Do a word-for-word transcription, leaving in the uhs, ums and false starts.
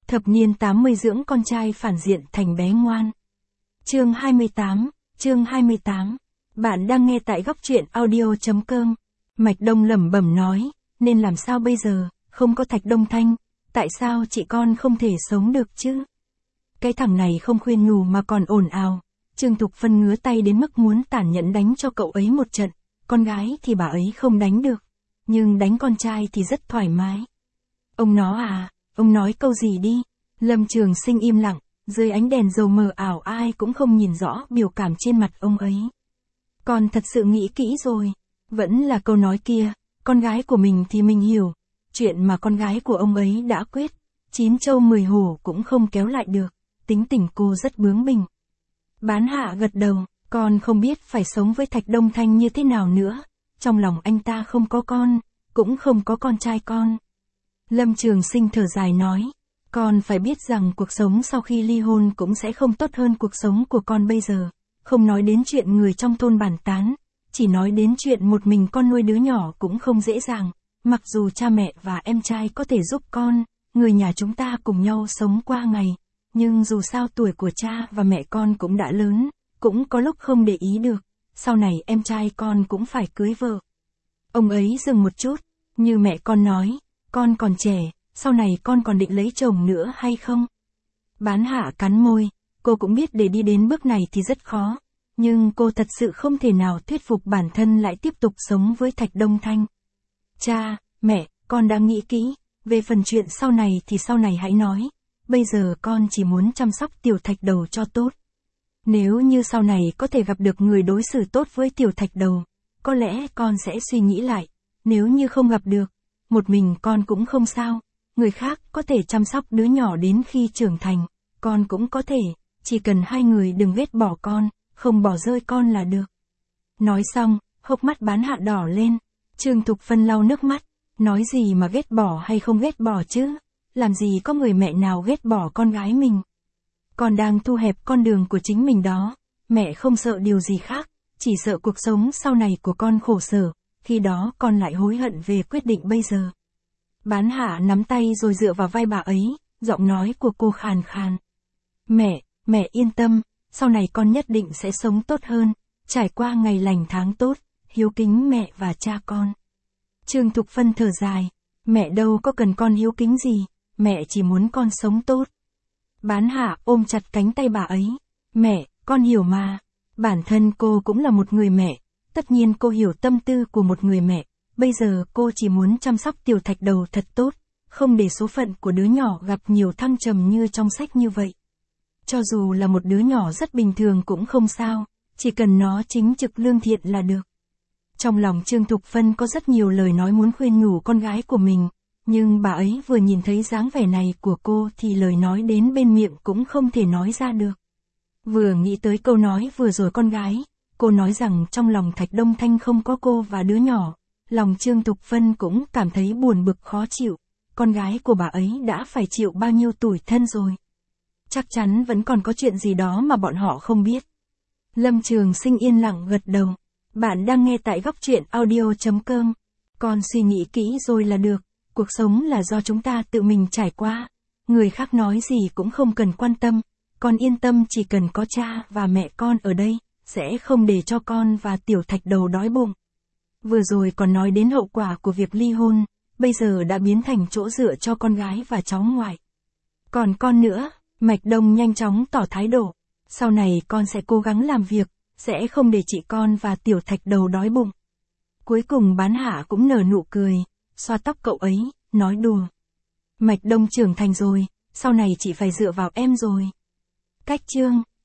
Thập niên tám mươi dưỡng con trai phản diện thành bé ngoan. Chương hai mươi tám, chương hai mươi tám. Bạn đang nghe tại góc truyện audio.com. Mạch Đông lẩm bẩm nói, nên làm sao bây giờ, không có Thạch Đông Thanh, tại sao chị con không thể sống được chứ? Cái thằng này không khuyên nhủ mà còn ồn ào. Trương Thục Phân ngứa tay đến mức muốn tàn nhẫn đánh cho cậu ấy một trận, con gái thì bà ấy không đánh được, nhưng đánh con trai thì rất thoải mái. Ông nó à, ông nói câu gì đi? Lâm Trường Sinh im lặng, dưới ánh đèn dầu mờ ảo ai cũng không nhìn rõ biểu cảm trên mặt ông ấy. Con thật sự nghĩ kỹ rồi, vẫn là câu nói kia, con gái của mình thì mình hiểu, chuyện mà con gái của ông ấy đã quyết, chín châu mười hổ cũng không kéo lại được, tính tình cô rất bướng bỉnh. Bán Hạ gật đầu, con không biết phải sống với Thạch Đông Thanh như thế nào nữa, trong lòng anh ta không có con, cũng không có con trai con. Lâm Trường Sinh thở dài nói, con phải biết rằng cuộc sống sau khi ly hôn cũng sẽ không tốt hơn cuộc sống của con bây giờ, không nói đến chuyện người trong thôn bàn tán, chỉ nói đến chuyện một mình con nuôi đứa nhỏ cũng không dễ dàng, mặc dù cha mẹ và em trai có thể giúp con, người nhà chúng ta cùng nhau sống qua ngày, nhưng dù sao tuổi của cha và mẹ con cũng đã lớn, cũng có lúc không để ý được, sau này em trai con cũng phải cưới vợ. Ông ấy dừng một chút, như mẹ con nói, con còn trẻ, sau này con còn định lấy chồng nữa hay không? Bán Hạ cắn môi, cô cũng biết để đi đến bước này thì rất khó, nhưng cô thật sự không thể nào thuyết phục bản thân lại tiếp tục sống với Thạch Đông Thanh. Cha, mẹ, con đã nghĩ kỹ, về phần chuyện sau này thì sau này hãy nói, bây giờ con chỉ muốn chăm sóc Tiểu Thạch Đầu cho tốt. Nếu như sau này có thể gặp được người đối xử tốt với Tiểu Thạch Đầu, có lẽ con sẽ suy nghĩ lại, nếu như không gặp được, một mình con cũng không sao, người khác có thể chăm sóc đứa nhỏ đến khi trưởng thành, con cũng có thể, chỉ cần hai người đừng ghét bỏ con, không bỏ rơi con là được. Nói xong, hốc mắt Bán Hạ đỏ lên, Trương Thục Phân lau nước mắt, nói gì mà ghét bỏ hay không ghét bỏ chứ, làm gì có người mẹ nào ghét bỏ con gái mình. Con đang thu hẹp con đường của chính mình đó, mẹ không sợ điều gì khác, chỉ sợ cuộc sống sau này của con khổ sở, khi đó con lại hối hận về quyết định bây giờ. Bán Hạ nắm tay rồi dựa vào vai bà ấy, giọng nói của cô khàn khàn. Mẹ, mẹ yên tâm, sau này con nhất định sẽ sống tốt hơn, trải qua ngày lành tháng tốt, hiếu kính mẹ và cha con. Trương Thục Phân thở dài, mẹ đâu có cần con hiếu kính gì, mẹ chỉ muốn con sống tốt. Bán Hạ ôm chặt cánh tay bà ấy, mẹ, con hiểu mà, bản thân cô cũng là một người mẹ, tất nhiên cô hiểu tâm tư của một người mẹ, bây giờ cô chỉ muốn chăm sóc Tiểu Thạch Đầu thật tốt, không để số phận của đứa nhỏ gặp nhiều thăng trầm như trong sách như vậy. Cho dù là một đứa nhỏ rất bình thường cũng không sao, chỉ cần nó chính trực lương thiện là được. Trong lòng Trương Thục Phân có rất nhiều lời nói muốn khuyên nhủ con gái của mình, nhưng bà ấy vừa nhìn thấy dáng vẻ này của cô thì lời nói đến bên miệng cũng không thể nói ra được. Vừa nghĩ tới câu nói vừa rồi con gái, cô nói rằng trong lòng Thạch Đông Thanh không có cô và đứa nhỏ, lòng Trương Thục Phân cũng cảm thấy buồn bực khó chịu, con gái của bà ấy đã phải chịu bao nhiêu tủi thân rồi. Chắc chắn vẫn còn có chuyện gì đó mà bọn họ không biết. Lâm Trường Sinh yên lặng gật đầu. Bạn đang nghe tại góc truyện audio.com. Con suy nghĩ kỹ rồi là được, cuộc sống là do chúng ta tự mình trải qua. Người khác nói gì cũng không cần quan tâm, con yên tâm chỉ cần có cha và mẹ con ở đây, sẽ không để cho con và Tiểu Thạch Đầu đói bụng. Vừa rồi còn nói đến hậu quả của việc ly hôn, bây giờ đã biến thành chỗ dựa cho con gái và cháu ngoại. Còn con nữa, Mạch Đông nhanh chóng tỏ thái độ, sau này con sẽ cố gắng làm việc, sẽ không để chị con và Tiểu Thạch Đầu đói bụng. Cuối cùng Bán Hạ cũng nở nụ cười, xoa tóc cậu ấy, nói đùa. Mạch Đông trưởng thành rồi, sau này chị phải dựa vào em rồi. Cách chương